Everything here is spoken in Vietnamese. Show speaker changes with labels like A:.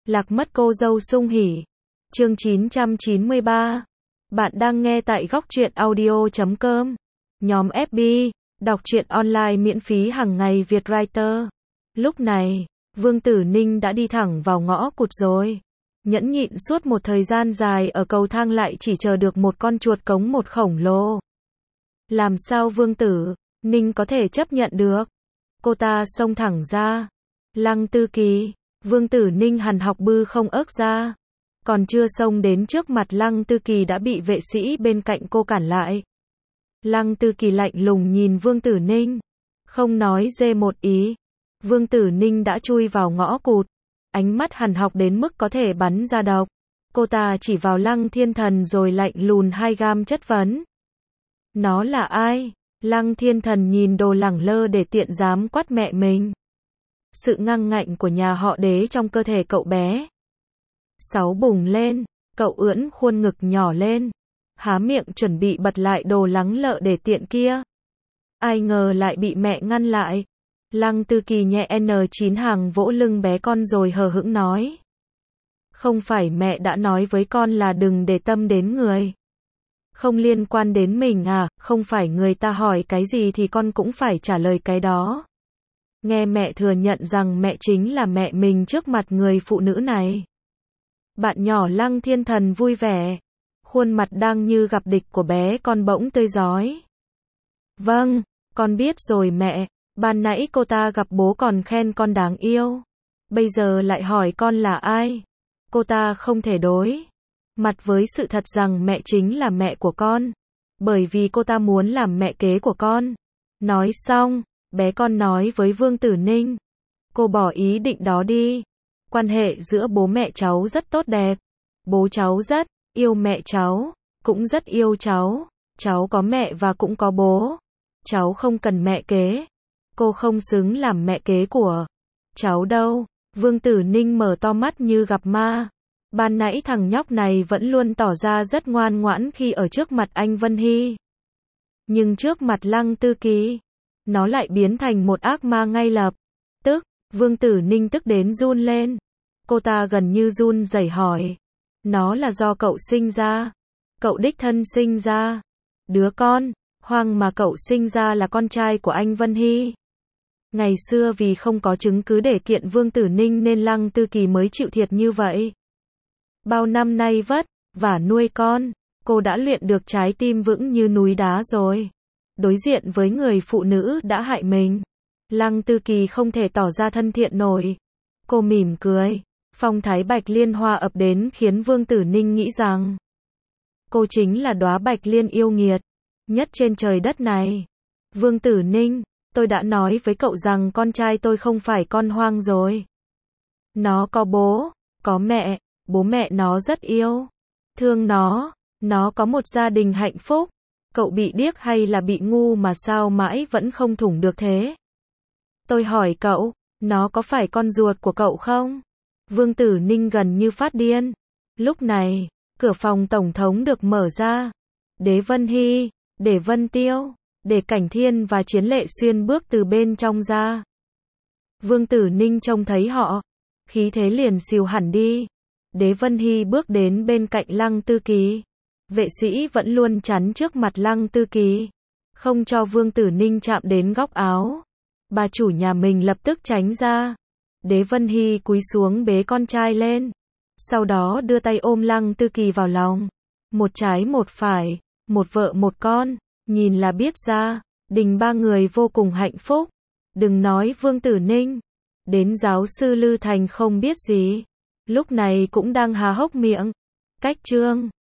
A: Lạc mất cô dâu sung hỉ. Chương 993. Bạn đang nghe tại góc truyện audio.com. Nhóm FB, đọc truyện online miễn phí hàng ngày Việt Writer. Lúc này, Vương Tử Ninh đã đi thẳng vào ngõ cụt rồi. Nhẫn nhịn suốt một thời gian dài ở cầu thang lại chỉ chờ được một con chuột cống một khổng lồ. Làm sao Vương Tử Ninh có thể chấp nhận được? Cô ta xông thẳng ra. Lăng Tư Kỳ. Vương Tử Ninh hằn học bư không ớc ra. Còn chưa xông đến trước mặt Lăng Tư Kỳ đã bị vệ sĩ bên cạnh cô cản lại. Lăng Tư Kỳ lạnh lùng nhìn Vương Tử Ninh. Không nói dê một ý. Vương Tử Ninh đã chui vào ngõ cụt. Ánh mắt hằn học đến mức có thể bắn ra độc. Cô ta chỉ vào Lăng Thiên Thần rồi lạnh lùn 2 gam chất vấn. Nó là ai? Lăng Thiên Thần nhìn đồ lẳng lơ để tiện dám quát mẹ mình. Sự ngăng ngạnh của nhà họ Đế trong cơ thể cậu bé. Sáu bùng lên, cậu ưỡn khuôn ngực nhỏ lên. Há miệng chuẩn bị bật lại đồ lắng lợ để tiện kia. Ai ngờ lại bị mẹ ngăn lại. Lăng Tư Kỳ nhẹ N9 hàng vỗ lưng bé con rồi hờ hững nói. Không phải mẹ đã nói với con là đừng để tâm đến người. Không liên quan đến mình à, không phải người ta hỏi cái gì thì con cũng phải trả lời cái đó. Nghe mẹ thừa nhận rằng mẹ chính là mẹ mình trước mặt người phụ nữ này. Bạn nhỏ Lăng Thiên Thần vui vẻ. Khuôn mặt đang như gặp địch của bé con bỗng tươi rói. Vâng, con biết rồi mẹ. Ban nãy cô ta gặp bố còn khen con đáng yêu. Bây giờ lại hỏi con là ai. Cô ta không thể đối mặt với sự thật rằng mẹ chính là mẹ của con. Bởi vì cô ta muốn làm mẹ kế của con. Nói xong, bé con nói với Vương Tử Ninh. Cô bỏ ý định đó đi. Quan hệ giữa bố mẹ cháu rất tốt đẹp. Bố cháu rất yêu mẹ cháu, cũng rất yêu cháu. Cháu có mẹ và cũng có bố. Cháu không cần mẹ kế. Cô không xứng làm mẹ kế của cháu đâu. Vương Tử Ninh mở to mắt như gặp ma. Ban nãy thằng nhóc này vẫn luôn tỏ ra rất ngoan ngoãn khi ở trước mặt anh Vân Hy. Nhưng trước mặt Lăng Tư Kỳ, nó lại biến thành một ác ma ngay lập tức. Vương Tử Ninh tức đến run lên. Cô ta gần như run rẩy hỏi. Nó là do cậu sinh ra? Cậu đích thân sinh ra? Đứa con hoang mà cậu sinh ra là con trai của anh Vân Hy? Ngày xưa vì không có chứng cứ để kiện Vương Tử Ninh nên Lăng Tư Kỳ mới chịu thiệt như vậy. Bao năm nay vất vả nuôi con, cô đã luyện được trái tim vững như núi đá rồi. Đối diện với người phụ nữ đã hại mình, Lăng Tư Kỳ không thể tỏ ra thân thiện nổi. Cô mỉm cười, phong thái bạch liên hoa ập đến khiến Vương Tử Ninh nghĩ rằng cô chính là đóa bạch liên yêu nghiệt nhất trên trời đất này. Vương Tử Ninh, tôi đã nói với cậu rằng con trai tôi không phải con hoang rồi. Nó có bố, có mẹ, bố mẹ nó rất yêu, thương nó có một gia đình hạnh phúc. Cậu bị điếc hay là bị ngu mà sao mãi vẫn không thủng được thế? Tôi hỏi cậu, nó có phải con ruột của cậu không? Vương Tử Ninh gần như phát điên. Lúc này, cửa phòng tổng thống được mở ra. Đế Vân Hy, Đế Vân Tiêu, Đế Cảnh Thiên và Chiến Lệ Xuyên bước từ bên trong ra. Vương Tử Ninh trông thấy họ, khí thế liền xìu hẳn đi. Đế Vân Hy bước đến bên cạnh Lăng Tư Kỳ. Vệ sĩ vẫn luôn chắn trước mặt Lăng Tư Kỳ, không cho Vương Tử Ninh chạm đến góc áo. Bà chủ nhà mình lập tức tránh ra. Đế Vân Hy cúi xuống bế con trai lên. Sau đó đưa tay ôm Lăng Tư Kỳ vào lòng. Một trái một phải, một vợ một con. Nhìn là biết ra, đình ba người vô cùng hạnh phúc. Đừng nói Vương Tử Ninh, đến giáo sư Lư Thành không biết gì. Lúc này cũng đang há hốc miệng. Cách chương